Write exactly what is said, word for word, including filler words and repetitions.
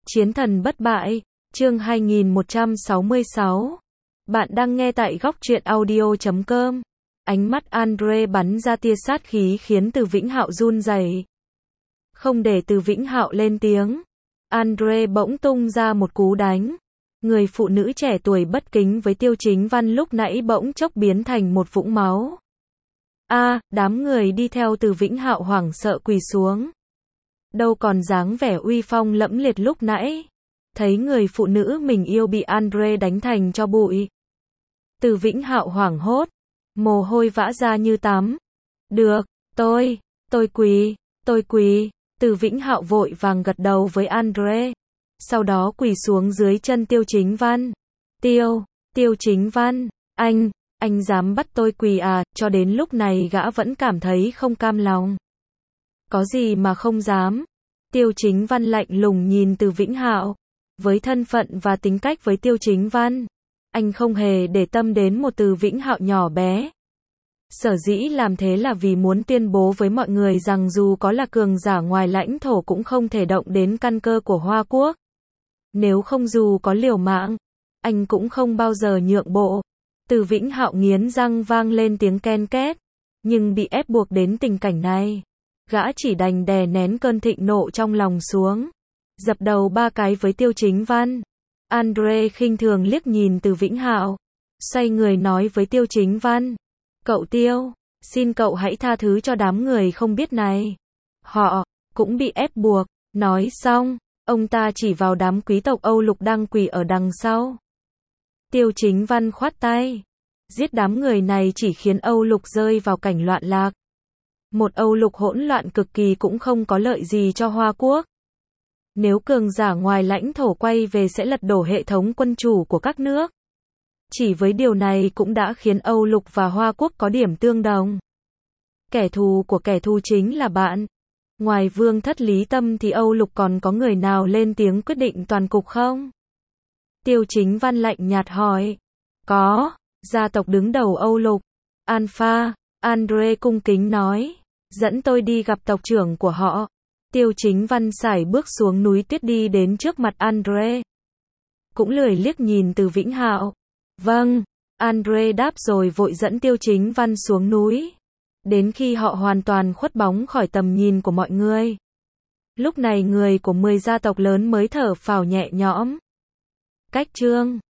Chiến thần bất bại, chương hai nghìn một trăm sáu mươi sáu. Bạn đang nghe tại góc truyện audio chấm com. Ánh mắt Andre bắn ra tia sát khí khiến Từ Vĩnh Hạo run rẩy. Không để Từ Vĩnh Hạo lên tiếng, Andre bỗng tung ra một cú đánh. Người phụ nữ trẻ tuổi bất kính với Tiêu Chính Văn lúc nãy bỗng chốc biến thành một vũng máu. A, đám người đi theo Từ Vĩnh Hạo hoảng sợ quỳ xuống. Đâu còn dáng vẻ uy phong lẫm liệt lúc nãy. Thấy người phụ nữ mình yêu bị Andre đánh thành tro bụi. Từ Vĩnh Hạo hoảng hốt, mồ hôi vã ra như tắm. Được, tôi, tôi quỳ, tôi quỳ. Từ Vĩnh Hạo vội vàng gật đầu với Andre. Sau đó quỳ xuống dưới chân Tiêu Chính Văn. Tiêu, Tiêu Chính Văn, anh, anh dám bắt tôi quỳ à? Cho đến lúc này gã vẫn cảm thấy không cam lòng. Có gì mà không dám? Tiêu Chính Văn lạnh lùng nhìn Từ Vĩnh Hạo. Với thân phận và tính cách với Tiêu Chính Văn, anh không hề để tâm đến một Từ Vĩnh Hạo nhỏ bé. Sở dĩ làm thế là vì muốn tuyên bố với mọi người rằng dù có là cường giả ngoài lãnh thổ cũng không thể động đến căn cơ của Hoa Quốc. Nếu không dù có liều mạng, anh cũng không bao giờ nhượng bộ. Từ Vĩnh Hạo nghiến răng vang lên tiếng ken két, nhưng bị ép buộc đến tình cảnh này, gã chỉ đành đè nén cơn thịnh nộ trong lòng xuống, dập đầu ba cái với Tiêu Chính Văn. Andre khinh thường liếc nhìn Từ Vĩnh Hạo, xoay người nói với Tiêu Chính Văn, cậu Tiêu, xin cậu hãy tha thứ cho đám người không biết này. Họ cũng bị ép buộc. Nói xong, ông ta chỉ vào đám quý tộc Âu Lục đang quỳ ở đằng sau. Tiêu Chính Văn khoát tay, giết đám người này chỉ khiến Âu Lục rơi vào cảnh loạn lạc. Một Âu Lục hỗn loạn cực kỳ cũng không có lợi gì cho Hoa Quốc. Nếu cường giả ngoài lãnh thổ quay về sẽ lật đổ hệ thống quân chủ của các nước. Chỉ với điều này cũng đã khiến Âu Lục và Hoa Quốc có điểm tương đồng. Kẻ thù của kẻ thù chính là bạn. Ngoài Vương Thất Lý Tâm thì Âu Lục còn có người nào lên tiếng quyết định toàn cục không? Tiêu Chính Văn lạnh nhạt hỏi. Có, gia tộc đứng đầu Âu Lục, Alpha. Andre cung kính nói, dẫn tôi đi gặp tộc trưởng của họ. Tiêu Chính Văn sải bước xuống núi tuyết đi đến trước mặt Andre. Cũng lười liếc nhìn Từ Vĩnh Hạo. Vâng, Andre đáp rồi vội dẫn Tiêu Chính Văn xuống núi. Đến khi họ hoàn toàn khuất bóng khỏi tầm nhìn của mọi người, lúc này người của mười gia tộc lớn mới thở phào nhẹ nhõm. Cách chương